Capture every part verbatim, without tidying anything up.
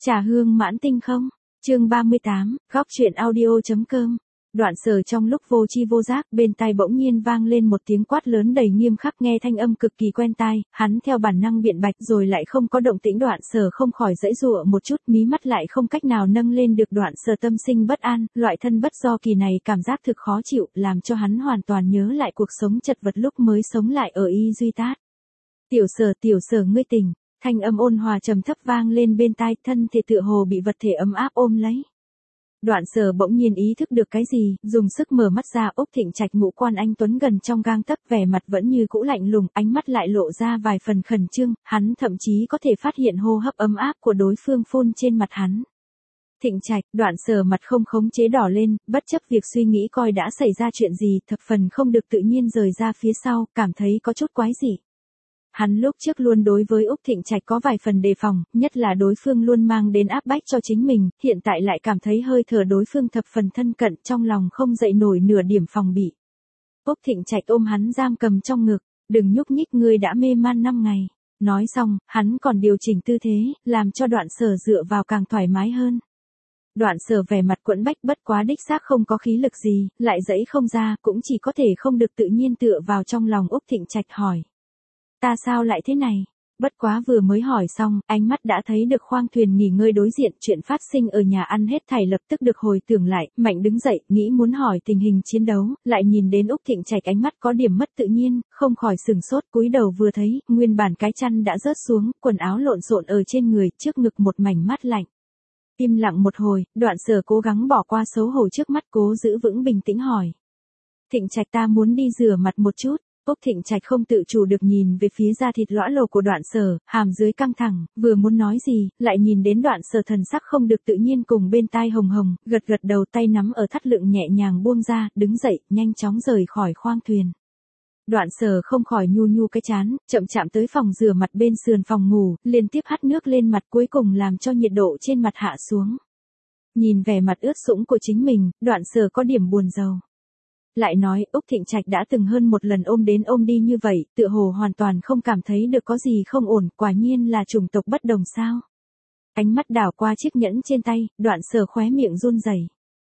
Trà hương mãn tinh không? Chương ba mươi tám, góc truyện audio.com. Đoạn Sở trong lúc vô tri vô giác, bên tai bỗng nhiên vang lên một tiếng quát lớn đầy nghiêm khắc, nghe thanh âm cực kỳ quen tai, hắn theo bản năng biện bạch rồi lại không có động tĩnh. Đoạn Sở không khỏi giãy giụa một chút, mí mắt lại không cách nào nâng lên được. Đoạn Sở tâm sinh bất an, loại thân bất do kỳ này cảm giác thực khó chịu, làm cho hắn hoàn toàn nhớ lại cuộc sống chật vật lúc mới sống lại ở Y Duy Tát. Tiểu Sở, tiểu Sở ngươi tỉnh. Thanh âm ôn hòa trầm thấp vang lên bên tai, thân thể tựa hồ bị vật thể ấm áp ôm lấy. Đoạn Sở bỗng nhiên ý thức được cái gì, dùng sức mở mắt ra. Úc Thịnh Trạch ngũ quan anh tuấn gần trong gang tấc, vẻ mặt vẫn như cũ lạnh lùng, ánh mắt lại lộ ra vài phần khẩn trương, hắn thậm chí có thể phát hiện hô hấp ấm áp của đối phương phun trên mặt hắn. Thịnh Trạch, Đoạn Sở mặt không khống chế đỏ lên, bất chấp việc suy nghĩ coi đã xảy ra chuyện gì, thập phần không được tự nhiên rời ra phía sau, cảm thấy có chút quái dị. Hắn lúc trước luôn đối với Úc Thịnh Trạch có vài phần đề phòng, nhất là đối phương luôn mang đến áp bách cho chính mình, hiện tại lại cảm thấy hơi thở đối phương thập phần thân cận, trong lòng không dậy nổi nửa điểm phòng bị. Úc Thịnh Trạch ôm hắn giam cầm trong ngực, đừng nhúc nhích, ngươi đã mê man năm ngày. Nói xong, hắn còn điều chỉnh tư thế, làm cho Đoạn Sở dựa vào càng thoải mái hơn. Đoạn Sở vẻ mặt quẫn bách, bất quá đích xác không có khí lực gì, lại dẫy không ra, cũng chỉ có thể không được tự nhiên tựa vào trong lòng Úc Thịnh Trạch hỏi. Ta sao lại thế này? Bất quá vừa mới hỏi xong, ánh mắt đã thấy được khoang thuyền nghỉ ngơi đối diện, chuyện phát sinh ở nhà ăn hết thảy lập tức được hồi tưởng lại, mạnh đứng dậy, nghĩ muốn hỏi tình hình chiến đấu, lại nhìn đến Úc Thịnh Trạch ánh mắt có điểm mất tự nhiên, không khỏi sừng sốt, cúi đầu vừa thấy, nguyên bản cái chăn đã rớt xuống, quần áo lộn xộn ở trên người, trước ngực một mảnh mát lạnh. Im lặng một hồi, Đoạn Sở cố gắng bỏ qua xấu hổ trước mắt, cố giữ vững bình tĩnh hỏi. Thịnh Trạch, ta muốn đi rửa mặt một chút. Úc Thịnh Trạch không tự chủ được nhìn về phía da thịt lõa lồ của Đoạn Sở, hàm dưới căng thẳng, vừa muốn nói gì, lại nhìn đến Đoạn Sở thần sắc không được tự nhiên cùng bên tai hồng hồng, gật gật đầu, tay nắm ở thắt lưng nhẹ nhàng buông ra, đứng dậy, nhanh chóng rời khỏi khoang thuyền. Đoạn Sở không khỏi nhu nhu cái chán, chậm chạm tới phòng rửa mặt bên sườn phòng ngủ, liên tiếp hắt nước lên mặt, cuối cùng làm cho nhiệt độ trên mặt hạ xuống. Nhìn vẻ mặt ướt sũng của chính mình, Đoạn Sở có điểm buồn rầu. Lại nói, Úc Thịnh Trạch đã từng hơn một lần ôm đến ôm đi như vậy, tựa hồ hoàn toàn không cảm thấy được có gì không ổn, quả nhiên là chủng tộc bất đồng sao. Ánh mắt đảo qua chiếc nhẫn trên tay, Đoạn Sở khóe miệng run rẩy.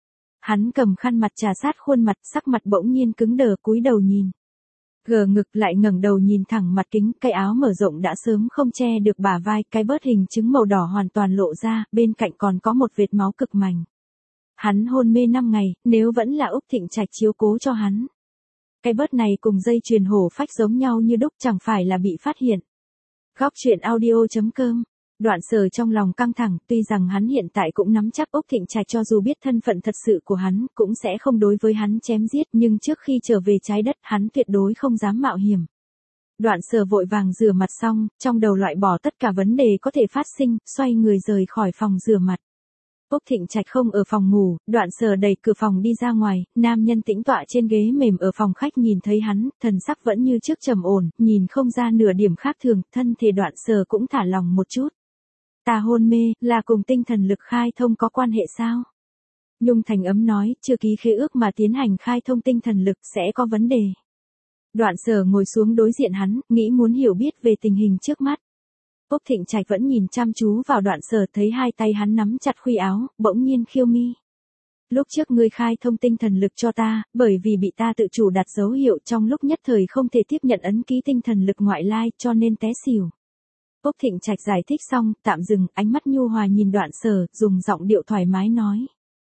Hắn cầm khăn mặt trà sát khuôn mặt, sắc mặt bỗng nhiên cứng đờ, cúi đầu nhìn. Gờ ngực lại ngẩng đầu nhìn thẳng mặt kính, cái áo mở rộng đã sớm không che được bả vai, cái bớt hình trứng màu đỏ hoàn toàn lộ ra, bên cạnh còn có một vệt máu cực mảnh. Hắn hôn mê năm ngày, nếu vẫn là Úc Thịnh Trạch chiếu cố cho hắn. Cái bớt này cùng dây chuyền hổ phách giống nhau như đúc, chẳng phải là bị phát hiện. Góc truyện audio.com. Đoạn Sở trong lòng căng thẳng, tuy rằng hắn hiện tại cũng nắm chắc Úc Thịnh Trạch cho dù biết thân phận thật sự của hắn, cũng sẽ không đối với hắn chém giết, nhưng trước khi trở về trái đất, hắn tuyệt đối không dám mạo hiểm. Đoạn Sở vội vàng rửa mặt xong, trong đầu loại bỏ tất cả vấn đề có thể phát sinh, xoay người rời khỏi phòng rửa mặt. Úc Thịnh Trạch không ở phòng ngủ, Đoạn Sở đẩy cửa phòng đi ra ngoài, nam nhân tĩnh tọa trên ghế mềm ở phòng khách nhìn thấy hắn, thần sắc vẫn như trước trầm ổn, nhìn không ra nửa điểm khác thường, thân thể Đoạn Sở cũng thả lòng một chút. Ta hôn mê, là cùng tinh thần lực khai thông có quan hệ sao? Nhung Thành Ấm nói, chưa ký khế ước mà tiến hành khai thông tinh thần lực sẽ có vấn đề. Đoạn Sở ngồi xuống đối diện hắn, nghĩ muốn hiểu biết về tình hình trước mắt. Úc Thịnh Trạch vẫn nhìn chăm chú vào Đoạn Sở, thấy hai tay hắn nắm chặt khuy áo, bỗng nhiên khiêu mi. Lúc trước ngươi khai thông tinh thần lực cho ta, bởi vì bị ta tự chủ đặt dấu hiệu trong lúc nhất thời không thể tiếp nhận ấn ký tinh thần lực ngoại lai cho nên té xỉu. Úc Thịnh Trạch giải thích xong, tạm dừng, ánh mắt nhu hòa nhìn Đoạn Sở, dùng giọng điệu thoải mái nói.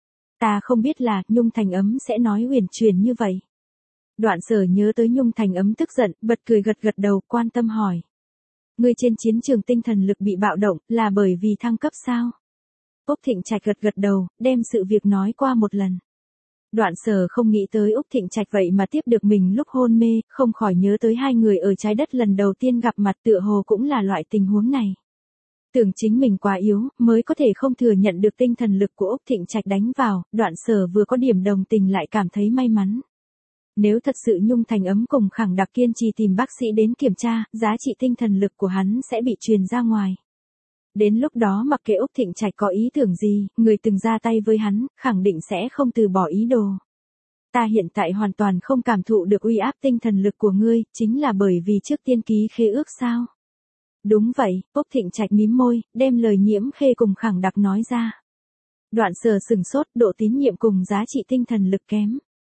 Ta không biết là, Nhung Thành Ấm sẽ nói huyền truyền như vậy. Đoạn Sở nhớ tới Nhung Thành Ấm tức giận, bật cười gật gật đầu, quan tâm hỏi. Ngươi trên chiến trường tinh thần lực bị bạo động, là bởi vì thăng cấp sao? Úc Thịnh Trạch gật gật đầu, đem sự việc nói qua một lần. Đoạn Sở không nghĩ tới Úc Thịnh Trạch vậy mà tiếp được mình lúc hôn mê, không khỏi nhớ tới hai người ở trái đất lần đầu tiên gặp mặt, tựa hồ cũng là loại tình huống này. Tưởng chính mình quá yếu, mới có thể không thừa nhận được tinh thần lực của Úc Thịnh Trạch đánh vào, Đoạn Sở vừa có điểm đồng tình lại cảm thấy may mắn. Nếu thật sự Nhung Thành Ấm cùng Khẳng Đặc kiên trì tìm bác sĩ đến kiểm tra, giá trị tinh thần lực của hắn sẽ bị truyền ra ngoài. Đến lúc đó mặc kệ Úc Thịnh Trạch có ý tưởng gì, người từng ra tay với hắn, khẳng định sẽ không từ bỏ ý đồ. Ta hiện tại hoàn toàn không cảm thụ được uy áp tinh thần lực của ngươi, chính là bởi vì trước tiên ký khế ước sao? Đúng vậy, Úc Thịnh Trạch mím môi, đem lời Nhiễm Khê cùng Khẳng Đặc nói ra. Đoạn Sở sừng sốt, độ tín nhiệm cùng giá trị tinh thần lực kém.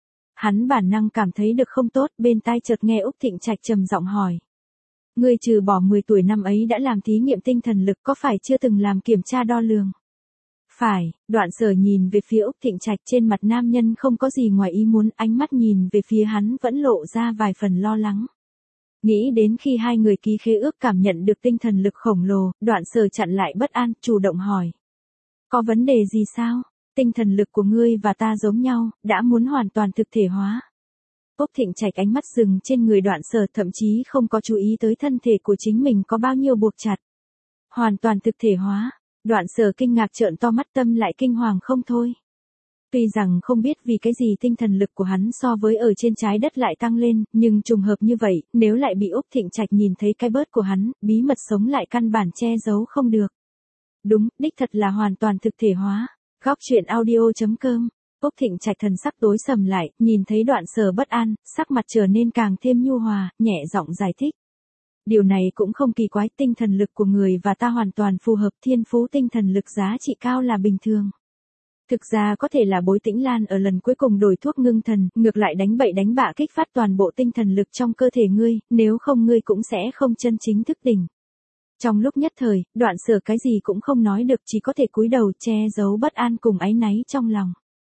Hắn bản năng cảm thấy được không tốt, bên tai chợt nghe Úc Thịnh Trạch trầm giọng hỏi. Ngươi trừ bỏ mười tuổi năm ấy đã làm thí nghiệm tinh thần lực có phải chưa từng làm kiểm tra đo lường? Phải, Đoạn Sở nhìn về phía Úc Thịnh Trạch, trên mặt nam nhân không có gì ngoài ý muốn, ánh mắt nhìn về phía hắn vẫn lộ ra vài phần lo lắng. Nghĩ đến khi hai người ký khế ước cảm nhận được tinh thần lực khổng lồ, Đoạn Sở chặn lại bất an, chủ động hỏi. Có vấn đề gì sao? Tinh thần lực của ngươi và ta giống nhau, đã muốn hoàn toàn thực thể hóa. Úc Thịnh Trạch ánh mắt dừng trên người Đoạn Sở, thậm chí không có chú ý tới thân thể của chính mình có bao nhiêu buộc chặt. Hoàn toàn thực thể hóa, Đoạn Sở kinh ngạc trợn to mắt, tâm lại kinh hoàng không thôi. Tuy rằng không biết vì cái gì tinh thần lực của hắn so với ở trên trái đất lại tăng lên, nhưng trùng hợp như vậy, nếu lại bị Úc Thịnh Trạch nhìn thấy cái bớt của hắn, bí mật sống lại căn bản che giấu không được. Đúng, đích thật là hoàn toàn thực thể hóa. Góc truyện audio chấm com. Úc Thịnh Trạch thần sắc tối sầm lại, nhìn thấy Đoạn Sở bất an, sắc mặt trở nên càng thêm nhu hòa, nhẹ giọng giải thích. Điều này cũng không kỳ quái, tinh thần lực của người và ta hoàn toàn phù hợp, thiên phú tinh thần lực giá trị cao là bình thường. Thực ra có thể là Bối Tĩnh Lan ở lần cuối cùng đổi thuốc ngưng thần, ngược lại đánh bậy đánh bạ kích phát toàn bộ tinh thần lực trong cơ thể ngươi, nếu không ngươi cũng sẽ không chân chính thức tỉnh. Trong lúc nhất thời, Đoạn Sở cái gì cũng không nói được, chỉ có thể cúi đầu che giấu bất an cùng áy náy trong lòng.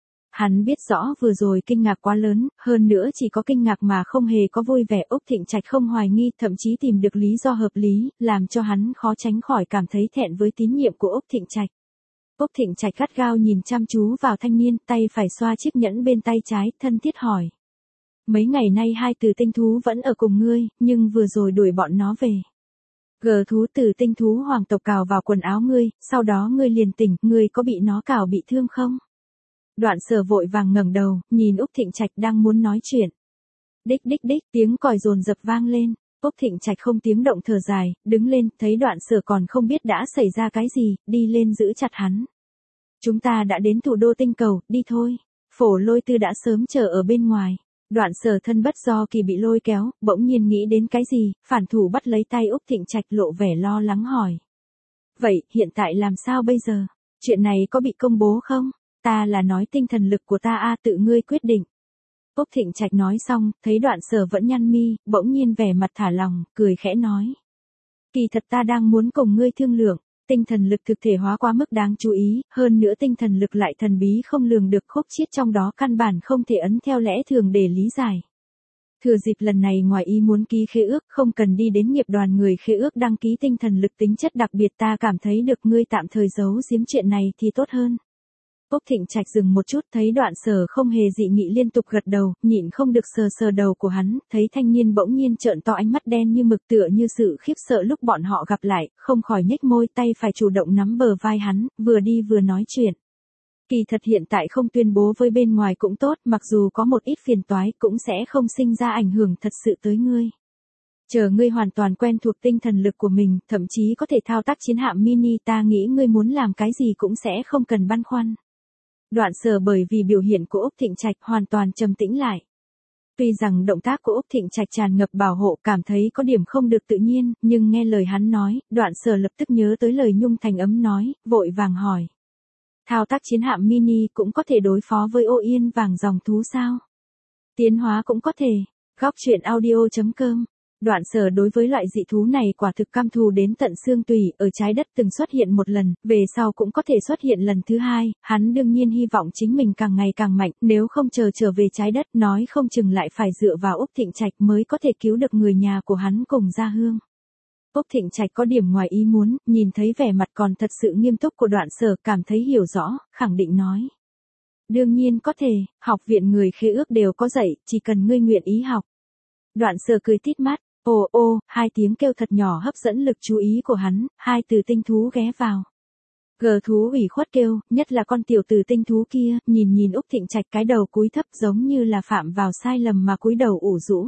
Hắn biết rõ vừa rồi kinh ngạc quá lớn, hơn nữa chỉ có kinh ngạc mà không hề có vui vẻ. Úc Thịnh Trạch không hoài nghi, thậm chí tìm được lý do hợp lý, làm cho hắn khó tránh khỏi cảm thấy thẹn với tín nhiệm của Úc Thịnh Trạch. Úc Thịnh Trạch gắt gao nhìn chăm chú vào thanh niên, tay phải xoa chiếc nhẫn bên tay trái, thân thiết hỏi. Mấy ngày nay hai từ tinh thú vẫn ở cùng ngươi, nhưng vừa rồi đuổi bọn nó về. Gờ thú từ tinh thú hoàng tộc cào vào quần áo ngươi, sau đó ngươi liền tỉnh, ngươi có bị nó cào bị thương không? Đoạn Sở vội vàng ngẩng đầu, nhìn Úc Thịnh Trạch đang muốn nói chuyện. Đích đích đích, tiếng còi dồn dập vang lên. Úc Thịnh Trạch không tiếng động thở dài, đứng lên, thấy Đoạn Sở còn không biết đã xảy ra cái gì, đi lên giữ chặt hắn. Chúng ta đã đến thủ đô tinh cầu, đi thôi. Phổ Lôi Tư đã sớm chờ ở bên ngoài. Đoạn Sở thân bất do kỳ bị lôi kéo, bỗng nhiên nghĩ đến cái gì, phản thủ bắt lấy tay Úc Thịnh Trạch, lộ vẻ lo lắng hỏi. Vậy, hiện tại làm sao bây giờ? Chuyện này có bị công bố không? Ta là nói tinh thần lực của ta a, tự ngươi quyết định. Úc Thịnh Trạch nói xong, thấy Đoạn Sở vẫn nhăn mi, bỗng nhiên vẻ mặt thả lòng, cười khẽ nói. Kỳ thật ta đang muốn cùng ngươi thương lượng, tinh thần lực thực thể hóa quá mức đáng chú ý, hơn nữa tinh thần lực lại thần bí không lường được, khúc chiết trong đó căn bản không thể ấn theo lẽ thường để lý giải. Thừa dịp lần này ngoài ý muốn ký khế ước, không cần đi đến nghiệp đoàn người khế ước đăng ký tinh thần lực tính chất đặc biệt, ta cảm thấy được ngươi tạm thời giấu giếm chuyện này thì tốt hơn. Úc Thịnh Trạch dừng một chút, thấy Đoạn Sở không hề dị nghị liên tục gật đầu, nhịn không được sờ sờ đầu của hắn, thấy thanh niên bỗng nhiên trợn to ánh mắt đen như mực, tựa như sự khiếp sợ lúc bọn họ gặp lại, không khỏi nhếch môi, tay phải chủ động nắm bờ vai hắn, vừa đi vừa nói chuyện. Kỳ thật hiện tại không tuyên bố với bên ngoài cũng tốt, mặc dù có một ít phiền toái cũng sẽ không sinh ra ảnh hưởng thật sự tới ngươi. Chờ ngươi hoàn toàn quen thuộc tinh thần lực của mình, thậm chí có thể thao tác chiến hạm mini, ta nghĩ ngươi muốn làm cái gì cũng sẽ không cần băn khoăn. Đoạn Sở bởi vì biểu hiện của Úc Thịnh Trạch hoàn toàn trầm tĩnh lại. Tuy rằng động tác của Úc Thịnh Trạch tràn ngập bảo hộ, cảm thấy có điểm không được tự nhiên, nhưng nghe lời hắn nói, Đoạn Sở lập tức nhớ tới lời Nhung Thành ấm nói, vội vàng hỏi. Thao tác chiến hạm mini cũng có thể đối phó với ô yên vàng dòng thú sao? Tiến hóa cũng có thể. Góc truyện audio chấm com. Đoạn Sở đối với loại dị thú này quả thực căm thù đến tận xương tủy, ở trái đất từng xuất hiện một lần, về sau cũng có thể xuất hiện lần thứ hai, hắn đương nhiên hy vọng chính mình càng ngày càng mạnh, nếu không chờ trở về trái đất, nói không chừng lại phải dựa vào Úc Thịnh Trạch mới có thể cứu được người nhà của hắn cùng gia hương. Úc Thịnh Trạch có điểm ngoài ý muốn, nhìn thấy vẻ mặt còn thật sự nghiêm túc của Đoạn Sở, cảm thấy hiểu rõ, khẳng định nói. Đương nhiên có thể, học viện người khế ước đều có dạy, chỉ cần ngươi nguyện ý học. Đoạn Sở cười tít mắt. Ô ô, hai tiếng kêu thật nhỏ hấp dẫn lực chú ý của hắn, hai từ tinh thú ghé vào. Gờ thú ủy khuất kêu, nhất là con tiểu tử tinh thú kia, nhìn nhìn Úc Thịnh Trạch cái đầu cúi thấp giống như là phạm vào sai lầm mà cúi đầu ủ rũ.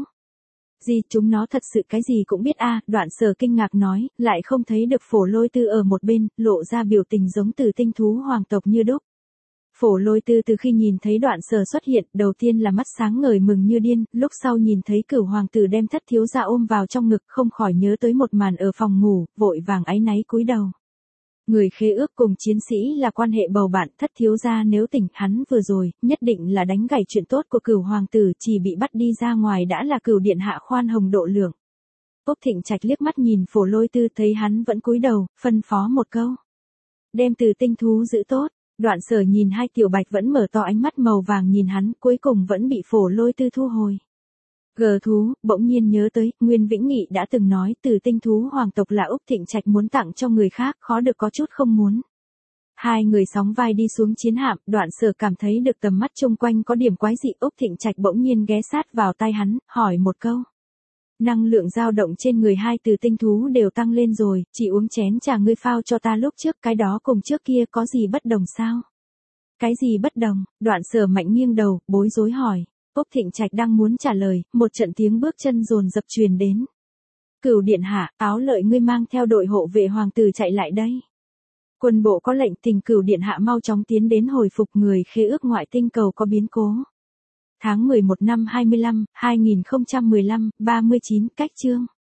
Gì, chúng nó thật sự cái gì cũng biết a, à, Đoạn Sở kinh ngạc nói, lại không thấy được Phổ Lôi Tư ở một bên, lộ ra biểu tình giống từ tinh thú hoàng tộc như đúc. Phổ Lôi Tư từ khi nhìn thấy Đoạn Sở xuất hiện, đầu tiên là mắt sáng ngời mừng như điên, lúc sau nhìn thấy Cửu hoàng tử đem Thất thiếu gia ôm vào trong ngực, không khỏi nhớ tới một màn ở phòng ngủ, vội vàng áy náy cúi đầu. Người khế ước cùng chiến sĩ là quan hệ bầu bạn, Thất thiếu gia nếu tỉnh, hắn vừa rồi, nhất định là đánh gãy chuyện tốt của Cửu hoàng tử, chỉ bị bắt đi ra ngoài đã là Cửu điện hạ khoan hồng độ lượng. Úc Thịnh Trạch liếc mắt nhìn Phổ Lôi Tư thấy hắn vẫn cúi đầu, phân phó một câu. Đem Từ tinh thú giữ tốt. Đoạn Sở nhìn hai tiểu bạch vẫn mở to ánh mắt màu vàng nhìn hắn, cuối cùng vẫn bị Phổ Lôi Tư thu hồi. Gờ thú, bỗng nhiên nhớ tới, Nguyên Vĩnh Nghị đã từng nói Từ tinh thú hoàng tộc là Úc Thịnh Trạch muốn tặng cho người khác, khó được có chút không muốn. Hai người sóng vai đi xuống chiến hạm, Đoạn Sở cảm thấy được tầm mắt chung quanh có điểm quái dị, Úc Thịnh Trạch bỗng nhiên ghé sát vào tai hắn, hỏi một câu. Năng lượng dao động trên người hai Từ tinh thú đều tăng lên rồi, chỉ uống chén trà ngươi phao cho ta lúc trước, cái đó cùng trước kia có gì bất đồng sao? Cái gì bất đồng? Đoạn Sở mạnh nghiêng đầu, bối rối hỏi. Úc Thịnh Trạch đang muốn trả lời, một trận tiếng bước chân dồn dập truyền đến. Cửu điện hạ, Áo Lợi ngươi mang theo đội hộ vệ hoàng tử chạy lại đây. Quân bộ có lệnh, Tình Cửu điện hạ mau chóng tiến đến hồi phục người khế ước ngoại tinh cầu có biến cố. Tháng mười một năm hai mươi lăm, hai nghìn không trăm mười lăm, ba mươi chín, cách chương.